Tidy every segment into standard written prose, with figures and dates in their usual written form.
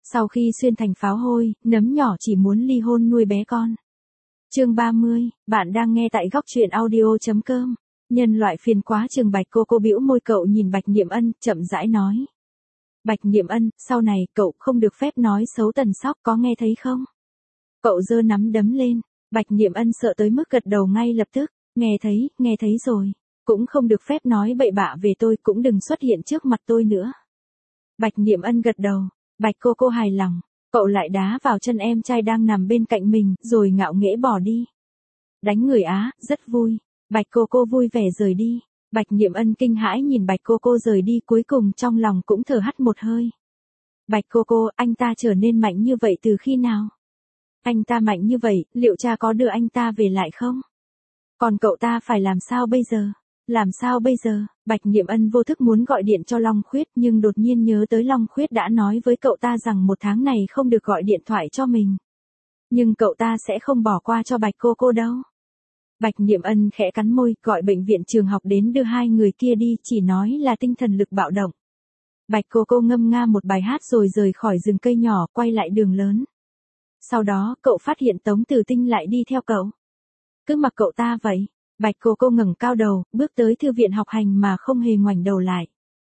Sau khi xuyên thành pháo hôi, nấm nhỏ chỉ muốn ly hôn nuôi bé con. Chương 30, bạn đang nghe tại góc truyện audio.com. Nhân loại phiền quá Trường Bạch cô bĩu môi cậu nhìn Bạch Niệm Ân, chậm rãi nói. Bạch Niệm Ân, sau này cậu không được phép nói xấu Tần Sóc, có nghe thấy không? Cậu giơ nắm đấm lên. Bạch Niệm Ân sợ tới mức gật đầu ngay lập tức. Nghe thấy rồi. Cũng không được phép nói bậy bạ về tôi, cũng đừng xuất hiện trước mặt tôi nữa. Bạch Niệm Ân gật đầu. Bạch cô hài lòng. Cậu lại đá vào chân em trai đang nằm bên cạnh mình, rồi ngạo nghễ bỏ đi. Đánh người á, rất vui. Bạch cô vui vẻ rời đi. Bạch Niệm Ân kinh hãi nhìn Bạch cô rời đi, cuối cùng trong lòng cũng thở hắt một hơi. Bạch cô, anh ta trở nên mạnh như vậy từ khi nào? Anh ta mạnh như vậy, liệu cha có đưa anh ta về lại không? Còn cậu ta phải làm sao bây giờ? Làm sao bây giờ? Bạch Niệm Ân vô thức muốn gọi điện cho Long Khuyết, nhưng đột nhiên nhớ tới Long Khuyết đã nói với cậu ta rằng 1 tháng này không được gọi điện thoại cho mình. Nhưng cậu ta sẽ không bỏ qua cho Bạch cô đâu. Bạch Niệm Ân khẽ cắn môi, gọi bệnh viện trường học đến đưa 2 người kia đi, chỉ nói là tinh thần lực bạo động. Bạch cô ngâm nga một bài hát rồi rời khỏi rừng cây nhỏ, quay lại đường lớn. Sau đó, cậu phát hiện Tống Tử Tinh lại đi theo cậu. Cứ mặc cậu ta vậy. Bạch cô ngẩng cao đầu, bước tới thư viện học hành mà không hề ngoảnh đầu lại.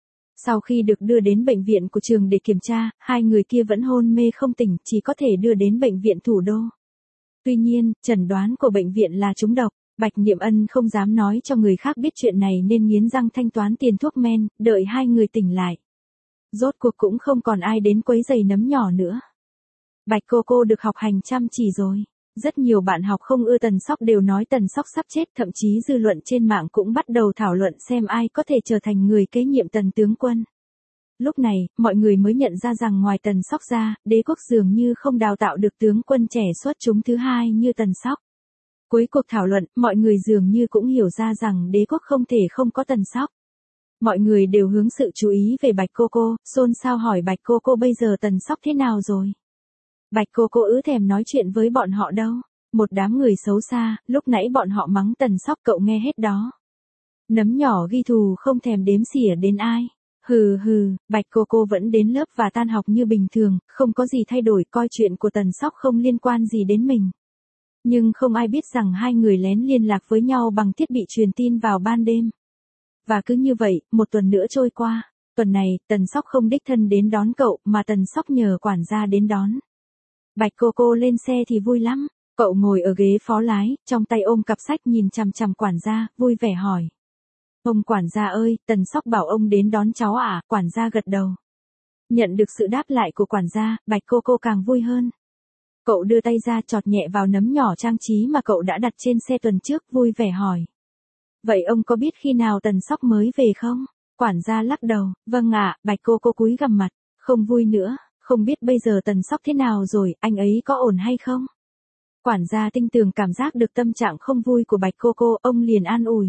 Sau khi được đưa đến bệnh viện của trường để kiểm tra, 2 người kia vẫn hôn mê không tỉnh, chỉ có thể đưa đến bệnh viện thủ đô. Tuy nhiên, chẩn đoán của bệnh viện là trúng độc. Bạch Niệm Ân không dám nói cho người khác biết chuyện này nên nghiến răng thanh toán tiền thuốc men, đợi 2 người tỉnh lại. Rốt cuộc cũng không còn ai đến quấy rầy nấm nhỏ nữa. Bạch cô được học hành chăm chỉ rồi. Rất nhiều bạn học không ưa Tần Sóc đều nói Tần Sóc sắp chết, thậm chí dư luận trên mạng cũng bắt đầu thảo luận xem ai có thể trở thành người kế nhiệm Tần tướng quân. Lúc này, mọi người mới nhận ra rằng ngoài Tần Sóc ra, đế quốc dường như không đào tạo được tướng quân trẻ xuất chúng thứ hai như Tần Sóc. Cuối cuộc thảo luận, mọi người dường như cũng hiểu ra rằng đế quốc không thể không có Tần Sóc. Mọi người đều hướng sự chú ý về Bạch cô, xôn xao hỏi Bạch cô bây giờ Tần Sóc thế nào rồi? Bạch cô ứ thèm nói chuyện với bọn họ đâu. Một đám người xấu xa, lúc nãy bọn họ mắng Tần Sóc cậu nghe hết đó. Nấm nhỏ ghi thù không thèm đếm xỉa đến ai. Hừ, Bạch cô vẫn đến lớp và tan học như bình thường, không có gì thay đổi, coi chuyện của Tần Sóc không liên quan gì đến mình. Nhưng không ai biết rằng 2 người lén liên lạc với nhau bằng thiết bị truyền tin vào ban đêm. Và cứ như vậy, 1 tuần nữa trôi qua. Tuần này, Tần Sóc không đích thân đến đón cậu, mà Tần Sóc nhờ quản gia đến đón. Bạch cô lên xe thì vui lắm. Cậu ngồi ở ghế phó lái, trong tay ôm cặp sách nhìn chằm chằm quản gia, vui vẻ hỏi. Ông quản gia ơi, Tần Sóc bảo ông đến đón cháu à? Quản gia gật đầu. Nhận được sự đáp lại của quản gia, Bạch cô càng vui hơn. Cậu đưa tay ra chọt nhẹ vào nấm nhỏ trang trí mà cậu đã đặt trên xe tuần trước, vui vẻ hỏi. Vậy ông có biết khi nào Tần Sóc mới về không? Quản gia lắc đầu, vâng ạ. Bạch cô cúi gằm mặt, không vui nữa, không biết bây giờ Tần Sóc thế nào rồi, anh ấy có ổn hay không? Quản gia tinh tường cảm giác được tâm trạng không vui của Bạch cô, ông liền an ủi.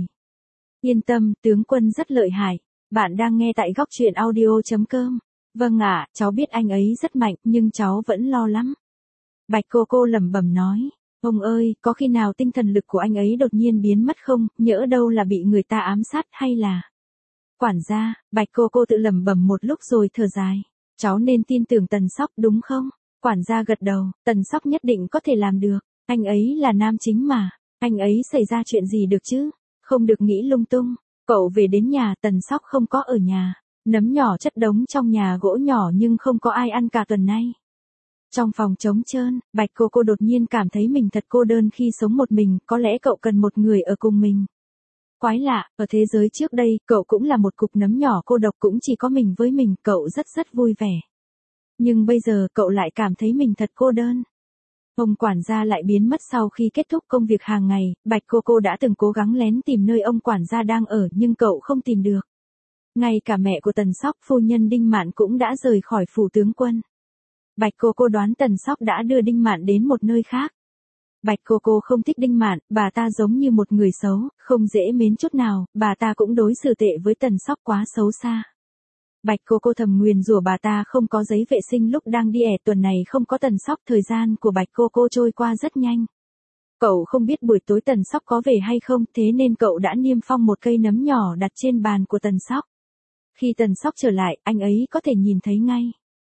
Yên tâm, tướng quân rất lợi hại. Bạn đang nghe tại góc truyện audio.com. Vâng ạ, cháu biết anh ấy rất mạnh, nhưng cháu vẫn lo lắm. Bạch cô lẩm bẩm nói. Ông ơi, có khi nào tinh thần lực của anh ấy đột nhiên biến mất không, nhỡ đâu là bị người ta ám sát hay là... Quản gia, Bạch cô tự lẩm bẩm một lúc rồi thở dài. Cháu nên tin tưởng Tần Sóc đúng không? Quản gia gật đầu, Tần Sóc nhất định có thể làm được. Anh ấy là nam chính mà. Anh ấy xảy ra chuyện gì được chứ? Không được nghĩ lung tung. Cậu về đến nhà, Tần Sóc không có ở nhà. Nấm nhỏ chất đống trong nhà gỗ nhỏ nhưng không có ai ăn cả tuần nay. Trong phòng trống trơn, Bạch cô đột nhiên cảm thấy mình thật cô đơn khi sống một mình, có lẽ cậu cần một người ở cùng mình. Quái lạ, ở thế giới trước đây, cậu cũng là một cục nấm nhỏ cô độc, cũng chỉ có mình với mình, cậu rất vui vẻ. Nhưng bây giờ cậu lại cảm thấy mình thật cô đơn. Ông quản gia lại biến mất sau khi kết thúc công việc hàng ngày, Bạch cô đã từng cố gắng lén tìm nơi ông quản gia đang ở nhưng cậu không tìm được. Ngay cả mẹ của Tần Sóc, phu nhân Đinh Mạn cũng đã rời khỏi phủ tướng quân. Bạch cô đoán Tần Sóc đã đưa Đinh Mạn đến một nơi khác. Bạch cô không thích Đinh Mạn, bà ta giống như một người xấu, không dễ mến chút nào, bà ta cũng đối xử tệ với Tần Sóc quá xấu xa. Bạch cô thầm nguyền rủa bà ta không có giấy vệ sinh lúc đang đi tuần này không có Tần Sóc, thời gian của Bạch cô trôi qua rất nhanh. Cậu không biết buổi tối Tần Sóc có về hay không, thế nên cậu đã niêm phong một cây nấm nhỏ đặt trên bàn của Tần Sóc. Khi Tần Sóc trở lại, anh ấy có thể nhìn thấy ngay.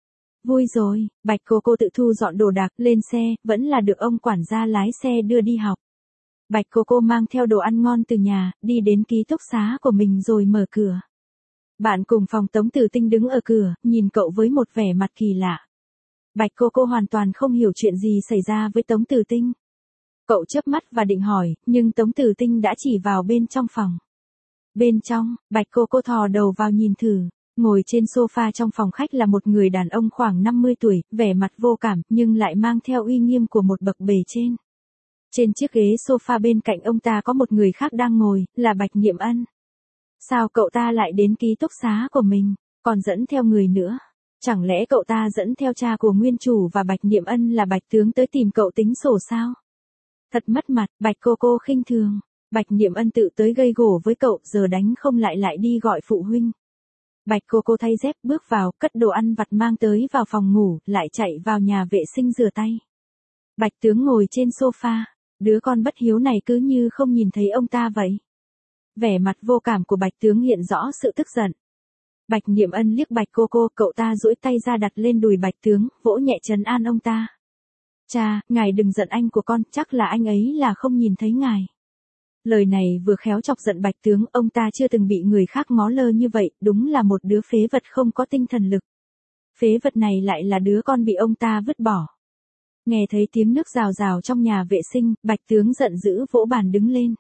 Vui rồi, Bạch cô tự thu dọn đồ đạc lên xe, vẫn là được ông quản gia lái xe đưa đi học. Bạch cô mang theo đồ ăn ngon từ nhà, đi đến ký túc xá của mình rồi mở cửa. Bạn cùng phòng Tống Tử Tinh đứng ở cửa, nhìn cậu với một vẻ mặt kỳ lạ. Bạch cô hoàn toàn không hiểu chuyện gì xảy ra với Tống Tử Tinh. Cậu chớp mắt và định hỏi, nhưng Tống Tử Tinh đã chỉ vào bên trong phòng. Bên trong, Bạch cô thò đầu vào nhìn thử. Ngồi trên sofa trong phòng khách là một người đàn ông khoảng 50 tuổi, vẻ mặt vô cảm, nhưng lại mang theo uy nghiêm của một bậc bề trên. Trên chiếc ghế sofa bên cạnh ông ta có một người khác đang ngồi, là Bạch Niệm Ân. Sao cậu ta lại đến ký túc xá của mình, còn dẫn theo người nữa? Chẳng lẽ cậu ta dẫn theo cha của nguyên chủ và Bạch Niệm Ân là Bạch tướng tới tìm cậu tính sổ sao? Thật mất mặt, Bạch cô khinh thường. Bạch Niệm Ân tự tới gây gổ với cậu, giờ đánh không lại đi gọi phụ huynh. Bạch cô thay dép bước vào, cất đồ ăn vặt mang tới vào phòng ngủ, lại chạy vào nhà vệ sinh rửa tay. Bạch tướng ngồi trên sofa, đứa con bất hiếu này cứ như không nhìn thấy ông ta vậy. Vẻ mặt vô cảm của Bạch tướng hiện rõ sự tức giận. Bạch Niệm Ân liếc Bạch cô, cậu ta duỗi tay ra đặt lên đùi Bạch tướng, vỗ nhẹ trấn an ông ta. Cha, ngài đừng giận anh của con, chắc là anh ấy là không nhìn thấy ngài. Lời này vừa khéo chọc giận Bạch tướng, ông ta chưa từng bị người khác ngó lơ như vậy, đúng là một đứa phế vật không có tinh thần lực. Phế vật này lại là đứa con bị ông ta vứt bỏ. Nghe thấy tiếng nước rào rào trong nhà vệ sinh, Bạch tướng giận dữ vỗ bàn đứng lên.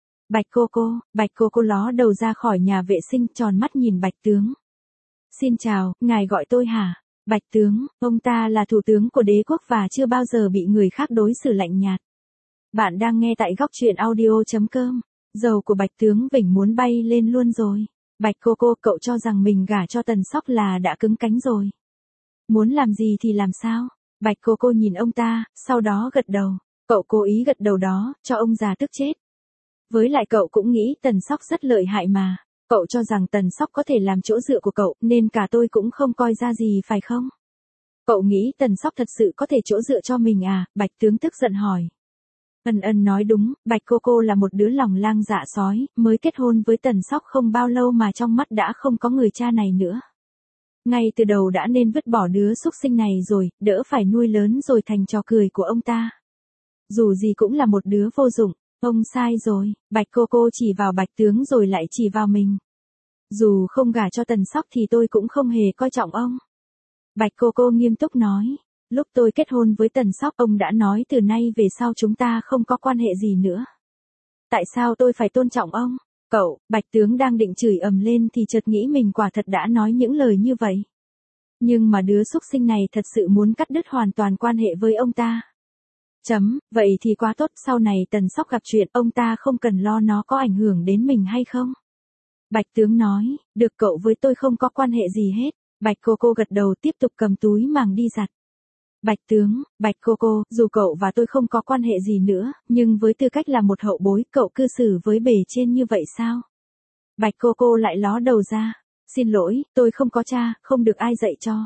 Bạch cô ló đầu ra khỏi nhà vệ sinh, tròn mắt nhìn Bạch tướng. Xin chào, ngài gọi tôi hả? Bạch tướng, ông ta là thủ tướng của đế quốc và chưa bao giờ bị người khác đối xử lạnh nhạt. Bạn đang nghe tại góc truyện audio.com. Dầu của Bạch tướng vỉnh muốn bay lên luôn rồi. Bạch cô, cậu cho rằng mình gả cho Tần Sóc là đã cứng cánh rồi. Muốn làm gì thì làm sao? Bạch cô nhìn ông ta, sau đó gật đầu. Cậu cố ý gật đầu đó, cho ông già tức chết. Với lại cậu cũng nghĩ Tần Sóc rất lợi hại mà. Cậu cho rằng Tần Sóc có thể làm chỗ dựa của cậu, nên cả tôi cũng không coi ra gì phải không? Cậu nghĩ Tần Sóc thật sự có thể chỗ dựa cho mình à? Bạch tướng tức giận hỏi. Ân nói đúng, Bạch cô là một đứa lòng lang dạ sói, mới kết hôn với Tần Sóc không bao lâu mà trong mắt đã không có người cha này nữa. Ngay từ đầu đã nên vứt bỏ đứa xúc sinh này rồi, đỡ phải nuôi lớn rồi thành trò cười của ông ta. Dù gì cũng là một đứa vô dụng, ông sai rồi. Bạch cô chỉ vào Bạch tướng rồi lại chỉ vào mình. Dù không gả cho Tần Sóc thì tôi cũng không hề coi trọng ông. Bạch cô nghiêm túc nói. Lúc tôi kết hôn với Tần Sóc, ông đã nói từ nay về sau chúng ta không có quan hệ gì nữa. Tại sao tôi phải tôn trọng ông? Cậu, Bạch tướng đang định chửi ầm lên thì chợt nghĩ mình quả thật đã nói những lời như vậy. Nhưng mà đứa xúc sinh này thật sự muốn cắt đứt hoàn toàn quan hệ với ông ta. Vậy thì quá tốt, sau này Tần Sóc gặp chuyện ông ta không cần lo nó có ảnh hưởng đến mình hay không. Bạch tướng nói, được, cậu với tôi không có quan hệ gì hết. Bạch cô gật đầu tiếp tục cầm túi màng đi giặt. Bạch tướng, Bạch cô, dù cậu và tôi không có quan hệ gì nữa, nhưng với tư cách là một hậu bối, cậu cư xử với bề trên như vậy sao? Bạch cô lại ló đầu ra. Xin lỗi, tôi không có cha, không được ai dạy cho.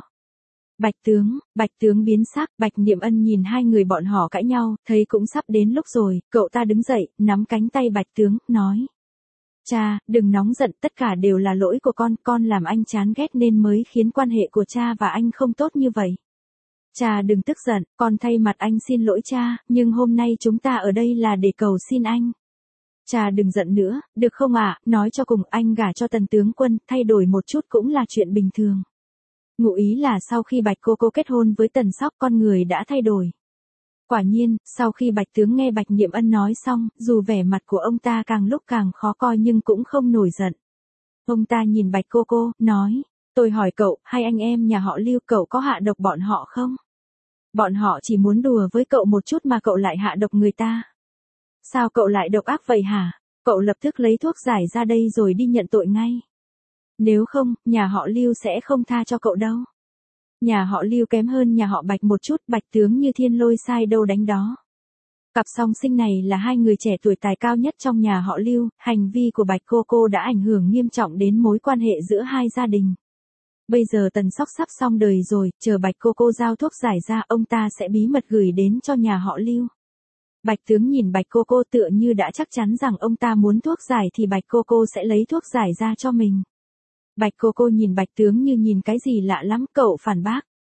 Bạch tướng biến sắc, Bạch Niệm Ân nhìn hai người bọn họ cãi nhau, thấy cũng sắp đến lúc rồi, cậu ta đứng dậy, nắm cánh tay Bạch tướng, nói. Cha, đừng nóng giận, tất cả đều là lỗi của con làm anh chán ghét nên mới khiến quan hệ của cha và anh không tốt như vậy. Cha đừng tức giận, con thay mặt anh xin lỗi cha, nhưng hôm nay chúng ta ở đây là để cầu xin anh. Cha đừng giận nữa, được không ạ? Nói cho cùng, anh gả cho Tần tướng quân, thay đổi một chút cũng là chuyện bình thường. Ngụ ý là sau khi Bạch cô kết hôn với Tần Sóc, con người đã thay đổi. Quả nhiên, sau khi Bạch tướng nghe Bạch Niệm Ân nói xong, dù vẻ mặt của ông ta càng lúc càng khó coi nhưng cũng không nổi giận. Ông ta nhìn Bạch cô, nói, tôi hỏi cậu, hai anh em nhà họ Lưu, cậu có hạ độc bọn họ không? Bọn họ chỉ muốn đùa với cậu một chút mà cậu lại hạ độc người ta. Sao cậu lại độc ác vậy hả? Cậu lập tức lấy thuốc giải ra đây rồi đi nhận tội ngay. Nếu không, nhà họ Lưu sẽ không tha cho cậu đâu. Nhà họ Lưu kém hơn nhà họ Bạch một chút, Bạch tướng như thiên lôi sai đâu đánh đó. Cặp song sinh này là hai người trẻ tuổi tài cao nhất trong nhà họ Lưu, hành vi của Bạch cô đã ảnh hưởng nghiêm trọng đến mối quan hệ giữa hai gia đình. Bây giờ Tần Sóc sắp xong đời rồi, chờ Bạch cô giao thuốc giải ra, ông ta sẽ bí mật gửi đến cho nhà họ Lưu. Bạch tướng nhìn Bạch cô tựa như đã chắc chắn rằng ông ta muốn thuốc giải thì Bạch cô sẽ lấy thuốc giải ra cho mình. Bạch cô nhìn Bạch tướng như nhìn cái gì lạ lắm, cậu phản bác.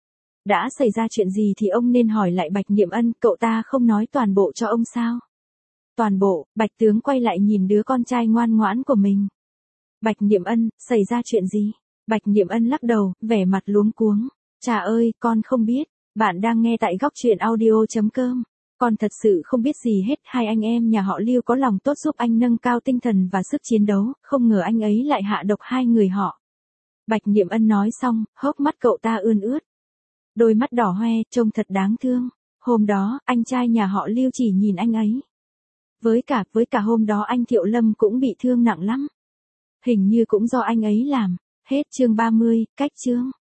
Đã xảy ra chuyện gì thì ông nên hỏi lại Bạch Niệm Ân, cậu ta không nói toàn bộ cho ông sao? Toàn bộ, Bạch tướng quay lại nhìn đứa con trai ngoan ngoãn của mình. Bạch Niệm Ân, xảy ra chuyện gì? Bạch Niệm Ân lắc đầu, vẻ mặt luống cuống. Chà ơi, con không biết. Bạn đang nghe tại góc truyện audio.com. Con thật sự không biết gì hết. Hai anh em nhà họ Lưu có lòng tốt giúp anh nâng cao tinh thần và sức chiến đấu, không ngờ anh ấy lại hạ độc hai người họ. Bạch Niệm Ân nói xong, hốc mắt cậu ta ươn ướt. Đôi mắt đỏ hoe, trông thật đáng thương. Hôm đó, anh trai nhà họ Lưu chỉ nhìn anh ấy. Với cả hôm đó anh Thiệu Lâm cũng bị thương nặng lắm. Hình như cũng do anh ấy làm. Hết chương 30, cách chương.